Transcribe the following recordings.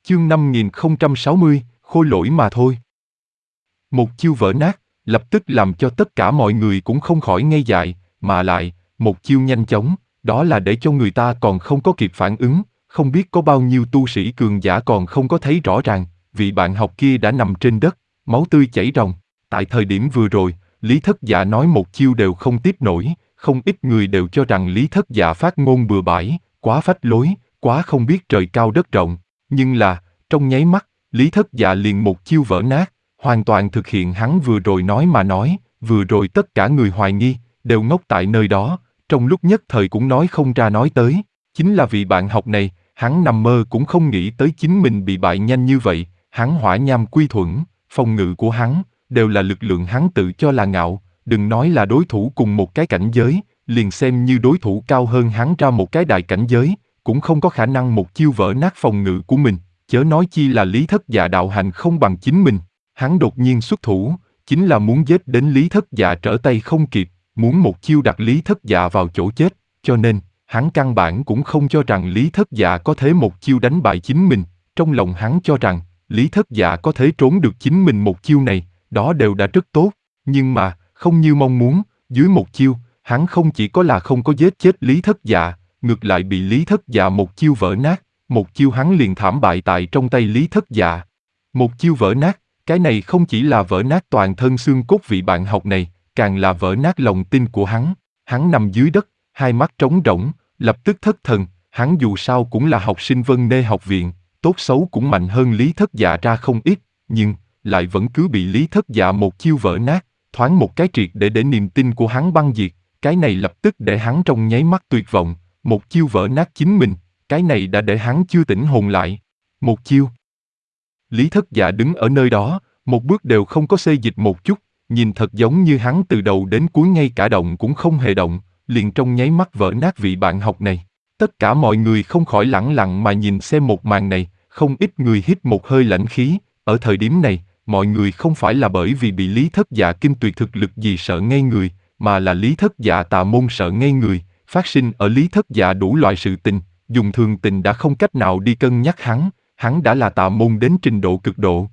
Chương 5060, khôi lỗi mà thôi. Một chiêu vỡ nát, lập tức làm cho tất cả mọi người cũng không khỏi ngây dại, mà lại, một chiêu nhanh chóng, đó là để cho người ta còn không có kịp phản ứng, không biết có bao nhiêu tu sĩ cường giả còn không có thấy rõ ràng, vị bạn học kia đã nằm trên đất, máu tươi chảy ròng. Tại thời điểm vừa rồi, Lý Thất Dạ nói một chiêu đều không tiếp nổi, không ít người đều cho rằng Lý Thất Dạ phát ngôn bừa bãi, quá phách lối, quá không biết trời cao đất rộng. Nhưng là, trong nháy mắt, Lý Thất Dạ liền một chiêu vỡ nát, hoàn toàn thực hiện hắn vừa rồi nói mà nói, vừa rồi tất cả người hoài nghi, đều ngốc tại nơi đó, trong lúc nhất thời cũng nói không ra nói tới. Chính là vị bạn học này, hắn nằm mơ cũng không nghĩ tới chính mình bị bại nhanh như vậy, hắn hỏa nham quy thuẫn, phòng ngự của hắn, đều là lực lượng hắn tự cho là ngạo, đừng nói là đối thủ cùng một cái cảnh giới, liền xem như đối thủ cao hơn hắn ra một cái đại cảnh giới, cũng không có khả năng một chiêu vỡ nát phòng ngự của mình, chớ nói chi là Lý Thất Dạ đạo hành không bằng chính mình. Hắn đột nhiên xuất thủ, chính là muốn giết đến Lý Thất Dạ trở tay không kịp, muốn một chiêu đặt Lý Thất Dạ vào chỗ chết, cho nên, hắn căn bản cũng không cho rằng Lý Thất Dạ có thể một chiêu đánh bại chính mình, trong lòng hắn cho rằng, Lý Thất Dạ có thể trốn được chính mình một chiêu này, đó đều đã rất tốt, nhưng mà, không như mong muốn, dưới một chiêu, hắn không chỉ có là không có giết chết Lý Thất Dạ, ngược lại bị Lý Thất Dạ một chiêu vỡ nát, một chiêu hắn liền thảm bại tại trong tay Lý Thất Dạ. Một chiêu vỡ nát, cái này không chỉ là vỡ nát toàn thân xương cốt vị bạn học này, càng là vỡ nát lòng tin của hắn nằm dưới đất, hai mắt trống rỗng, lập tức thất thần, hắn dù sao cũng là học sinh Vân Nê học viện, tốt xấu cũng mạnh hơn Lý Thất Dạ ra không ít, nhưng, lại vẫn cứ bị Lý Thất Dạ một chiêu vỡ nát, thoáng một cái triệt để niềm tin của hắn băng diệt, cái này lập tức để hắn trong nháy mắt tuyệt vọng, một chiêu vỡ nát chính mình, cái này đã để hắn chưa tỉnh hồn lại. Một chiêu. Lý Thất Dạ đứng ở nơi đó, một bước đều không có xê dịch một chút, nhìn thật giống như hắn từ đầu đến cuối ngay cả động cũng không hề động, liền trong nháy mắt vỡ nát vị bạn học này. Tất cả mọi người không khỏi lẳng lặng mà nhìn xem một màn này, không ít người hít một hơi lãnh khí, ở thời điểm này, mọi người không phải là bởi vì bị Lý Thất Dạ kinh tuyệt thực lực gì sợ ngây người, mà là Lý Thất Dạ tà môn sợ ngây người, phát sinh ở Lý Thất Dạ đủ loại sự tình, dùng thường tình đã không cách nào đi cân nhắc hắn đã là tà môn đến trình độ cực độ.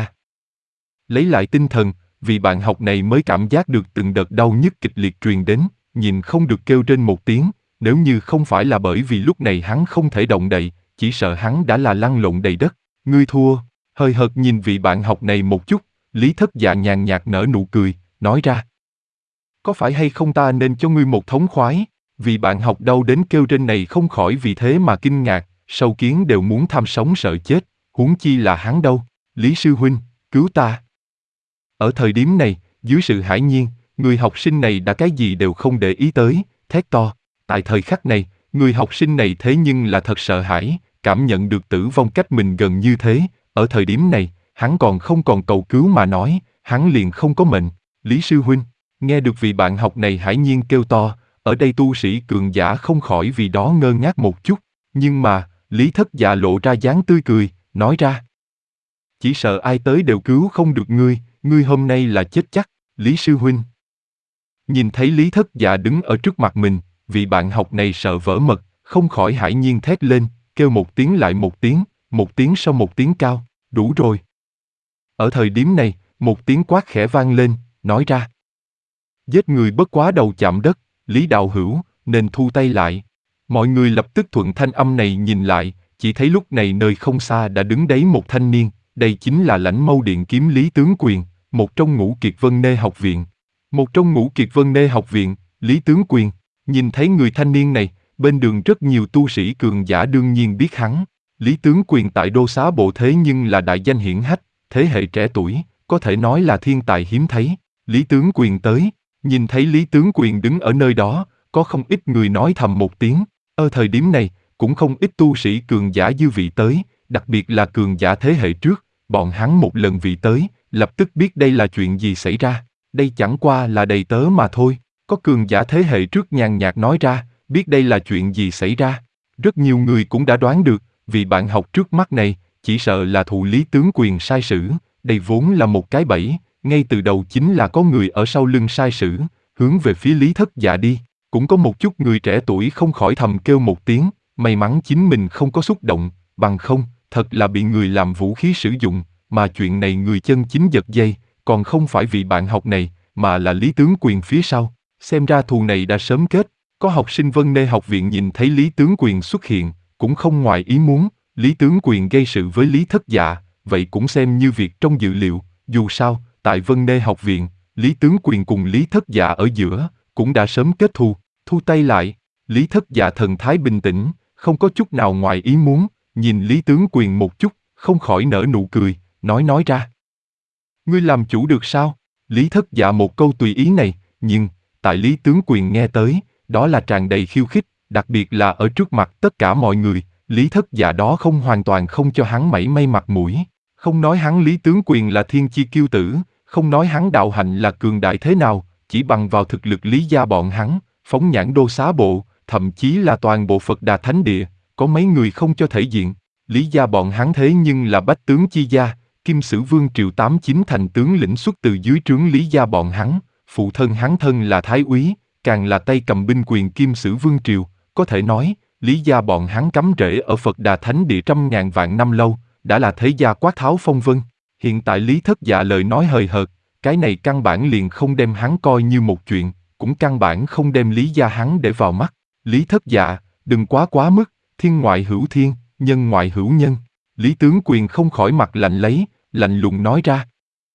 Lấy lại tinh thần, vì bạn học này mới cảm giác được từng đợt đau nhức kịch liệt truyền đến, nhìn không được kêu trên một tiếng, nếu như không phải là bởi vì lúc này hắn không thể động đậy, chỉ sợ hắn đã là lăn lộn đầy đất. Ngươi thua, hơi hợt nhìn vị bạn học này một chút, Lý Thất Dạ nhàn nhạt nở nụ cười, nói ra. Có phải hay không ta nên cho ngươi một thống khoái? Vì bạn học đau đến kêu trên này không khỏi vì thế mà kinh ngạc, sâu kiến đều muốn tham sống sợ chết, huống chi là hắn đâu. Lý sư huynh, cứu ta. Ở thời điểm này, dưới sự hãi nhiên, người học sinh này đã cái gì đều không để ý tới, thét to. Tại thời khắc này, người học sinh này thế nhưng là thật sợ hãi, cảm nhận được tử vong cách mình gần như thế. Ở thời điểm này, hắn còn không còn cầu cứu mà nói, hắn liền không có mệnh. Lý sư huynh, nghe được vị bạn học này hãi nhiên kêu to, ở đây tu sĩ cường giả không khỏi vì đó ngơ ngác một chút, nhưng mà, Lý Thất Dạ lộ ra dáng tươi cười, nói ra. Chỉ sợ ai tới đều cứu không được ngươi hôm nay là chết chắc, Lý sư huynh. Nhìn thấy Lý Thất Dạ đứng ở trước mặt mình, vị bạn học này sợ vỡ mật, không khỏi hãi nhiên thét lên, kêu một tiếng lại một tiếng sau một tiếng cao, đủ rồi. Ở thời điểm này, một tiếng quát khẽ vang lên, nói ra. Giết người bất quá đầu chạm đất, Lý đạo hữu, nên thu tay lại. Mọi người lập tức thuận thanh âm này nhìn lại, chỉ thấy lúc này nơi không xa đã đứng đấy một thanh niên, đây chính là Lãnh Mâu Điện kiếm Lý Tướng Quyền, một trong ngũ kiệt Vân Nê học viện. Một trong ngũ kiệt Vân Nê học viện, Lý Tướng Quyền, nhìn thấy người thanh niên này, bên đường rất nhiều tu sĩ cường giả đương nhiên biết hắn. Lý Tướng Quyền tại Đô Xá Bộ thế nhưng là đại danh hiển hách, thế hệ trẻ tuổi, có thể nói là thiên tài hiếm thấy. Lý Tướng Quyền tới, nhìn thấy Lý Tướng Quyền đứng ở nơi đó, có không ít người nói thầm một tiếng. Ở thời điểm này, cũng không ít tu sĩ cường giả dư vị tới, đặc biệt là cường giả thế hệ trước, bọn hắn một lần vị tới, lập tức biết đây là chuyện gì xảy ra. Đây chẳng qua là đầy tớ mà thôi. Có cường giả thế hệ trước nhàn nhạt nói ra, biết đây là chuyện gì xảy ra. Rất nhiều người cũng đã đoán được, vì bạn học trước mắt này, chỉ sợ là thụ Lý Tướng Quyền sai sử, đây vốn là một cái bẫy, ngay từ đầu chính là có người ở sau lưng sai sử, hướng về phía Lý Thất Dạ đi. Cũng có một chút người trẻ tuổi không khỏi thầm kêu một tiếng, may mắn chính mình không có xúc động, bằng không, thật là bị người làm vũ khí sử dụng, mà chuyện này người chân chính giật dây, còn không phải vị bạn học này, mà là Lý Tướng Quyền phía sau. Xem ra thù này đã sớm kết. Có học sinh Vân Nê học viện nhìn thấy Lý Tướng Quyền xuất hiện, cũng không ngoài ý muốn, Lý Tướng Quyền gây sự với Lý Thất Dạ, vậy cũng xem như việc trong dự liệu, dù sao, tại Vân Nê học viện, Lý Tướng Quyền cùng Lý Thất Dạ ở giữa, cũng đã sớm kết thù, thu tay lại, Lý Thất Dạ thần thái bình tĩnh, không có chút nào ngoài ý muốn, nhìn Lý Tướng Quyền một chút, không khỏi nở nụ cười, nói ra. Ngươi làm chủ được sao? Lý Thất Dạ một câu tùy ý này, nhưng, tại Lý Tướng Quyền nghe tới, đó là tràn đầy khiêu khích, đặc biệt là ở trước mặt tất cả mọi người, Lý Thất Dạ đó không hoàn toàn không cho hắn mảy may mặt mũi. Không nói hắn Lý Tướng Quyền là thiên chi kiêu tử, không nói hắn đạo hạnh là cường đại thế nào, chỉ bằng vào thực lực Lý gia bọn hắn, phóng nhãn Đô Xá Bộ, thậm chí là toàn bộ Phật Đà Thánh Địa, có mấy người không cho thể diện. Lý gia bọn hắn thế nhưng là bách tướng chi gia, Kim Sử Vương Triều 89 thành tướng lĩnh xuất từ dưới trướng Lý gia bọn hắn, phụ thân hắn thân là Thái úy, càng là tay cầm binh quyền Kim Sử Vương Triều, có thể nói, Lý gia bọn hắn cắm rễ ở Phật Đà Thánh Địa trăm ngàn vạn năm lâu, đã là thế gia quát tháo phong vân. Hiện tại Lý Thất Dạ lời nói hời hợt, cái này căn bản liền không đem hắn coi như một chuyện, cũng căn bản không đem Lý gia hắn để vào mắt. Lý Thất Dạ, đừng quá mức, thiên ngoại hữu thiên, nhân ngoại hữu nhân. Lý Tướng Quyền không khỏi mặt lạnh lấy, lạnh lùng nói ra.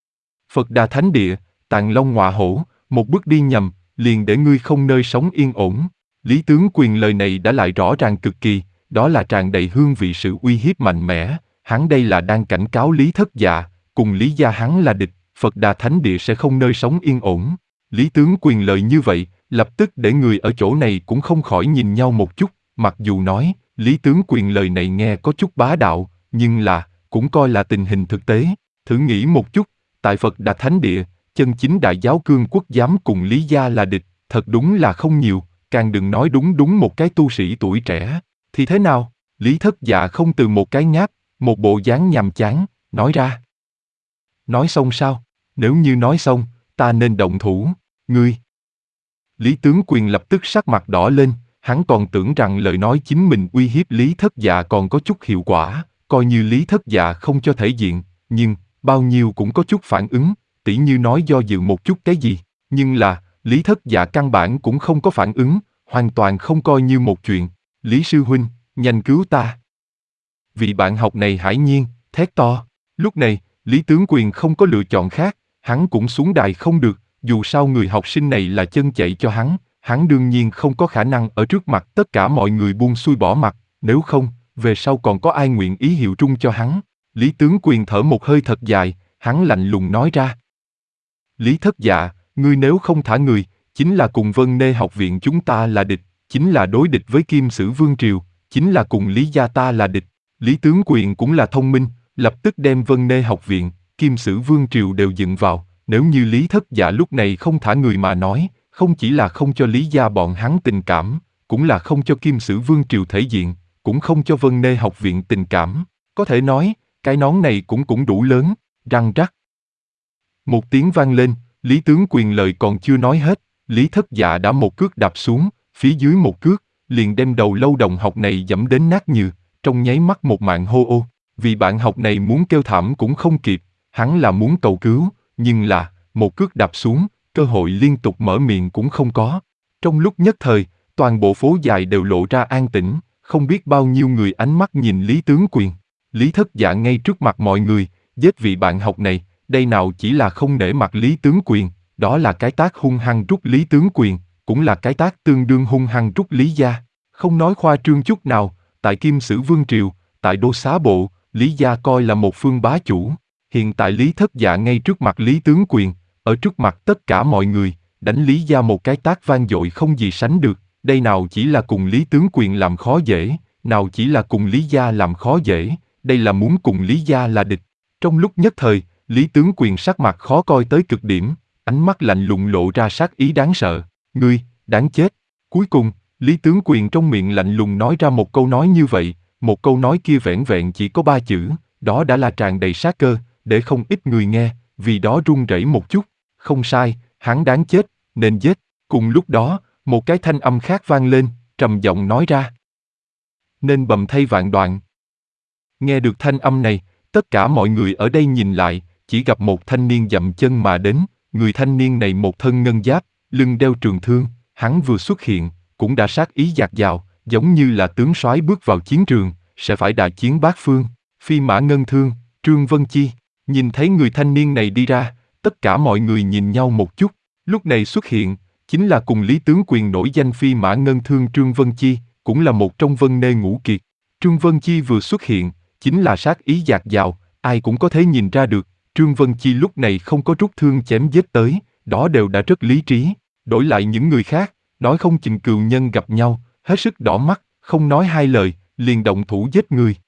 Phật Đà Thánh Địa, Tàng Long ngọa hổ, một bước đi nhầm, liền để ngươi không nơi sống yên ổn. Lý Tướng Quyền lời này đã lại rõ ràng cực kỳ, đó là tràn đầy hương vị sự uy hiếp mạnh mẽ, hắn đây là đang cảnh cáo Lý Thất Dạ, cùng Lý gia hắn là địch, Phật Đà Thánh Địa sẽ không nơi sống yên ổn. Lý Tướng Quyền lời như vậy, lập tức để người ở chỗ này cũng không khỏi nhìn nhau một chút, mặc dù nói, Lý Tướng Quyền lời này nghe có chút bá đạo, nhưng là, cũng coi là tình hình thực tế. Thử nghĩ một chút, tại Phật Đà Thánh Địa, chân chính đại giáo cương quốc dám cùng Lý gia là địch, thật đúng là không nhiều, càng đừng nói đúng một cái tu sĩ tuổi trẻ. Thì thế nào? Lý Thất Dạ không từ một cái nháp, một bộ dáng nhàm chán, nói ra. Nói xong sao? Nếu như nói xong, ta nên động thủ, ngươi. Lý Tướng Quyền lập tức sắc mặt đỏ lên, hắn còn tưởng rằng lời nói chính mình uy hiếp Lý Thất Dạ còn có chút hiệu quả, coi như Lý Thất Dạ không cho thể diện, nhưng, bao nhiêu cũng có chút phản ứng, tỉ như nói do dự một chút cái gì, nhưng là, Lý Thất Dạ căn bản cũng không có phản ứng, hoàn toàn không coi như một chuyện. Lý sư huynh, nhanh cứu ta. Vị bạn học này hải nhiên, thét to. Lúc này, Lý Tướng Quyền không có lựa chọn khác, hắn cũng xuống đài không được, dù sao người học sinh này là chân chạy cho hắn đương nhiên không có khả năng ở trước mặt tất cả mọi người buông xuôi bỏ mặt, nếu không, về sau còn có ai nguyện ý hiệu trung cho hắn. Lý Tướng Quyền thở một hơi thật dài, hắn lạnh lùng nói ra. Lý Thất Dạ, ngươi nếu không thả người, chính là cùng Vân Nê học viện chúng ta là địch, chính là đối địch với Kim Sử Vương Triều, chính là cùng Lý gia ta là địch. Lý Tướng Quyền cũng là thông minh, lập tức đem Vân Nê học viện, Kim Sử Vương Triều đều dựng vào, nếu như Lý Thất Dạ lúc này không thả người mà nói, không chỉ là không cho Lý gia bọn hắn tình cảm, cũng là không cho Kim Sử Vương Triều thể diện, cũng không cho Vân Nê học viện tình cảm, có thể nói, cái nón này cũng đủ lớn, răng rắc. Một tiếng vang lên, Lý Tướng Quyền lời còn chưa nói hết, Lý Thất Dạ đã một cước đạp xuống, phía dưới một cước, liền đem đầu lâu đồng học này giẫm đến nát nhừ, trong nháy mắt một mạng hô ô. Vì bạn học này muốn kêu thảm cũng không kịp, hắn là muốn cầu cứu, nhưng là, một cước đạp xuống, cơ hội liên tục mở miệng cũng không có. Trong lúc nhất thời, toàn bộ phố dài đều lộ ra an tĩnh, không biết bao nhiêu người ánh mắt nhìn Lý Tướng Quyền. Lý Thất Dạ ngay trước mặt mọi người, giết vị bạn học này, đây nào chỉ là không nể mặt Lý Tướng Quyền, đó là cái tác hung hăng rút Lý Tướng Quyền, cũng là cái tác tương đương hung hăng rút Lý gia. Không nói khoa trương chút nào, tại Kim Sử Vương Triều, tại Đô Xá Bộ, Lý gia coi là một phương bá chủ. Hiện tại Lý Thất Dạ ngay trước mặt Lý Tướng Quyền, ở trước mặt tất cả mọi người, đánh Lý gia một cái tác vang dội không gì sánh được, đây nào chỉ là cùng Lý Tướng Quyền làm khó dễ, nào chỉ là cùng Lý gia làm khó dễ, đây là muốn cùng Lý gia là địch. Trong lúc nhất thời, Lý Tướng Quyền sắc mặt khó coi tới cực điểm, ánh mắt lạnh lùng lộ ra sát ý đáng sợ. Ngươi, đáng chết. Cuối cùng, Lý Tướng Quyền trong miệng lạnh lùng nói ra một câu nói như vậy, một câu nói kia vẻn vẹn chỉ có 3 chữ, đó đã là tràn đầy sát cơ, để không ít người nghe, vì đó run rẩy một chút. Không sai, hắn đáng chết, nên giết. Cùng lúc đó, một cái thanh âm khác vang lên, trầm giọng nói ra. Nên bầm thây vạn đoạn. Nghe được thanh âm này, tất cả mọi người ở đây nhìn lại, chỉ gặp một thanh niên dậm chân mà đến, người thanh niên này một thân ngân giáp, lưng đeo trường thương, hắn vừa xuất hiện, cũng đã sát ý dạt dào, giống như là tướng soái bước vào chiến trường, sẽ phải đại chiến bát phương. Phi mã ngân thương, Trương Vân Chi, nhìn thấy người thanh niên này đi ra, tất cả mọi người nhìn nhau một chút, lúc này xuất hiện, chính là cùng Lý tướng quyền nổi danh phi mã ngân thương Trương Vân Chi, cũng là một trong Vân Nê Ngũ Kiệt. Trương Vân Chi vừa xuất hiện, chính là sát ý dạt dào, ai cũng có thể nhìn ra được, Trương Vân Chi lúc này không có rút thương chém giết tới, đó đều đã rất lý trí. Đổi lại những người khác, nói không chừng cừu nhân gặp nhau, hết sức đỏ mắt, không nói hai lời, liền động thủ giết người.